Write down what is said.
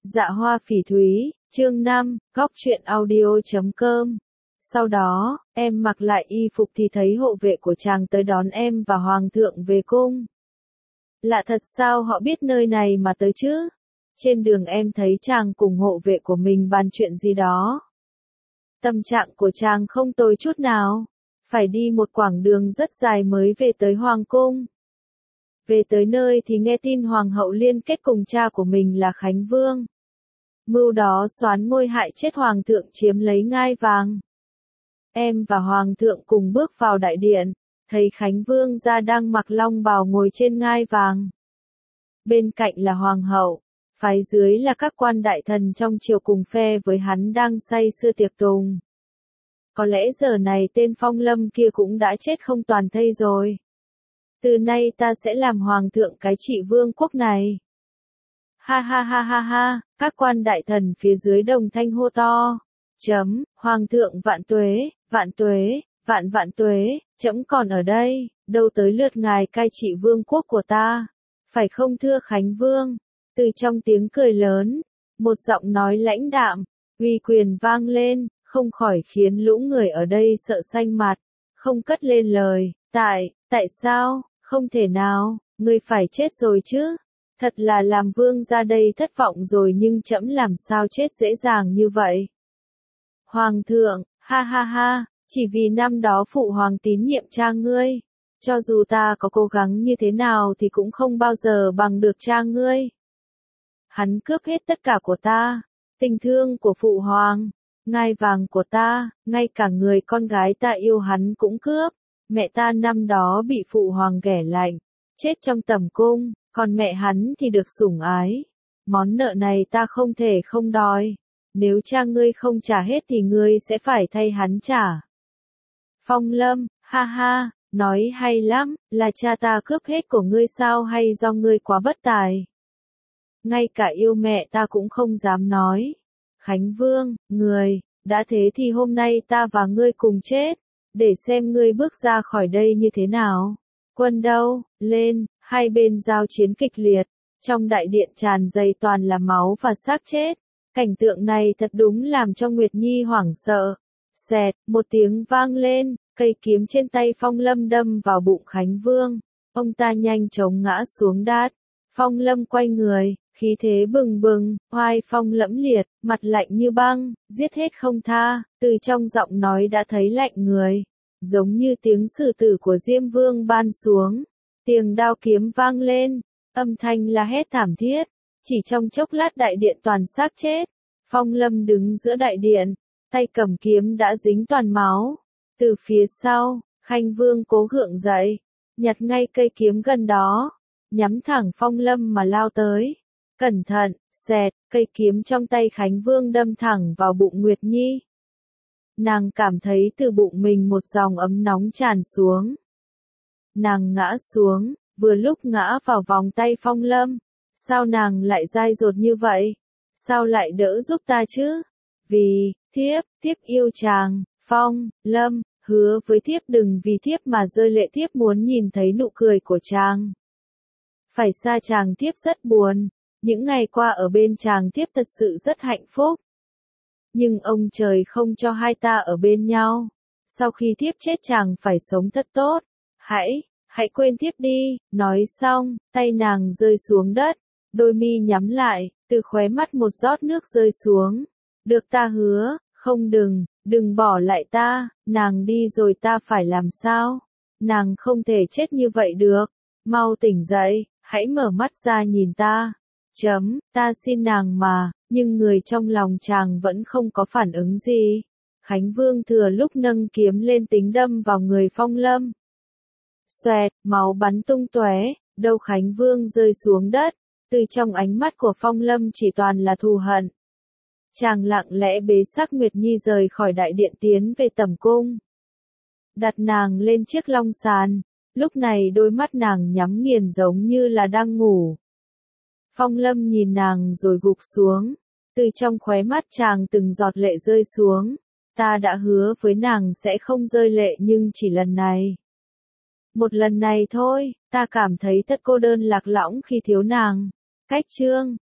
Dạ Hoa Phỉ Thúy, chương 5, góc truyện audio.com. Sau đó, em mặc lại y phục thì thấy hộ vệ của chàng tới đón em và hoàng thượng về cung. Lạ thật sao họ biết nơi này mà tới chứ? Trên đường em thấy chàng cùng hộ vệ của mình bàn chuyện gì đó. Tâm trạng của chàng không tồi chút nào. Phải đi một quãng đường rất dài mới về tới hoàng cung. Về tới nơi thì nghe tin hoàng hậu liên kết cùng cha của mình là Khánh Vương. Mưu đó xoán ngôi hại chết hoàng thượng chiếm lấy ngai vàng. Em và hoàng thượng cùng bước vào đại điện, thấy Khánh Vương gia đang mặc long bào ngồi trên ngai vàng. Bên cạnh là hoàng hậu, phái dưới là các quan đại thần trong triều cùng phe với hắn đang say sưa tiệc tùng. Có lẽ giờ này tên Phong Lâm kia cũng đã chết không toàn thây rồi. Từ nay ta sẽ làm hoàng thượng cái trị vương quốc này. Ha ha ha ha ha, các quan đại thần phía dưới đồng thanh hô to. Hoàng thượng vạn tuế, vạn tuế, vạn vạn tuế, trẫm còn ở đây, đâu tới lượt ngài cai trị vương quốc của ta. Phải không thưa Khánh Vương? Từ trong tiếng cười lớn, một giọng nói lãnh đạm, uy quyền vang lên, không khỏi khiến lũ người ở đây sợ xanh mặt, không cất lên lời. Tại sao, không thể nào, ngươi phải chết rồi chứ? Thật là làm vương ra đây thất vọng rồi, nhưng trẫm làm sao chết dễ dàng như vậy? Hoàng thượng, ha ha ha, chỉ vì năm đó phụ hoàng tín nhiệm cha ngươi. Cho dù ta có cố gắng như thế nào thì cũng không bao giờ bằng được cha ngươi. Hắn cướp hết tất cả của ta, tình thương của phụ hoàng, ngai vàng của ta, ngay cả người con gái ta yêu hắn cũng cướp. Mẹ ta năm đó bị phụ hoàng ghẻ lạnh, chết trong tẩm cung, còn mẹ hắn thì được sủng ái. Món nợ này ta không thể không đòi. Nếu cha ngươi không trả hết thì ngươi sẽ phải thay hắn trả. Phong Lâm, ha ha, nói hay lắm, là cha ta cướp hết của ngươi sao hay do ngươi quá bất tài? Ngay cả yêu mẹ ta cũng không dám nói. Khánh Vương, đã thế thì hôm nay ta và ngươi cùng chết, để xem ngươi bước ra khỏi đây như thế nào. Quân đâu, lên, hai bên giao chiến kịch liệt, trong đại điện tràn đầy toàn là máu và xác chết. Cảnh tượng này thật đúng làm cho Nguyệt Nhi hoảng sợ. Xẹt, một tiếng vang lên, cây kiếm trên tay Phong Lâm đâm vào bụng Khánh Vương. Ông ta nhanh chóng ngã xuống đát. Phong Lâm quay người, khí thế bừng bừng, oai phong lẫm liệt, mặt lạnh như băng, giết hết không tha, từ trong giọng nói đã thấy lạnh người. Giống như tiếng sử tử của Diêm Vương ban xuống. Tiếng đao kiếm vang lên, âm thanh la hét thảm thiết. Chỉ trong chốc lát đại điện toàn xác chết. Phong Lâm đứng giữa đại điện, tay cầm kiếm đã dính toàn máu. Từ phía sau, Khánh Vương cố gượng dậy, nhặt ngay cây kiếm gần đó, nhắm thẳng Phong Lâm mà lao tới. Cẩn thận, xẹt, cây kiếm trong tay Khánh Vương đâm thẳng vào bụng Nguyệt Nhi. Nàng cảm thấy từ bụng mình một dòng ấm nóng tràn xuống. Nàng ngã xuống, vừa lúc ngã vào vòng tay Phong Lâm. Sao nàng lại dai dột như vậy? Sao lại đỡ giúp ta chứ? Vì, thiếp yêu chàng, Phong, Lâm, hứa với thiếp đừng vì thiếp mà rơi lệ, thiếp muốn nhìn thấy nụ cười của chàng. Phải xa chàng thiếp rất buồn, những ngày qua ở bên chàng thiếp thật sự rất hạnh phúc. Nhưng ông trời không cho hai ta ở bên nhau. Sau khi thiếp chết chàng phải sống thật tốt. Hãy quên thiếp đi, nói xong, tay nàng rơi xuống đất. Đôi mi nhắm lại, từ khóe mắt một giọt nước rơi xuống. Được ta hứa, không đừng bỏ lại ta, nàng đi rồi ta phải làm sao? Nàng không thể chết như vậy được. Mau tỉnh dậy, hãy mở mắt ra nhìn ta. Ta xin nàng mà, nhưng người trong lòng chàng vẫn không có phản ứng gì. Khánh Vương thừa lúc nâng kiếm lên tính đâm vào người Phong Lâm. Xoẹt, máu bắn tung tóe, đầu Khánh Vương rơi xuống đất. Từ trong ánh mắt của Phong Lâm chỉ toàn là thù hận. Chàng lặng lẽ bế xác Nguyệt Nhi rời khỏi đại điện tiến về tẩm cung. Đặt nàng lên chiếc long sàn, lúc này đôi mắt nàng nhắm nghiền giống như là đang ngủ. Phong Lâm nhìn nàng rồi gục xuống, từ trong khóe mắt chàng từng giọt lệ rơi xuống. Ta đã hứa với nàng sẽ không rơi lệ, nhưng chỉ lần này. Một lần này thôi, ta cảm thấy thật cô đơn lạc lõng khi thiếu nàng. Cách chương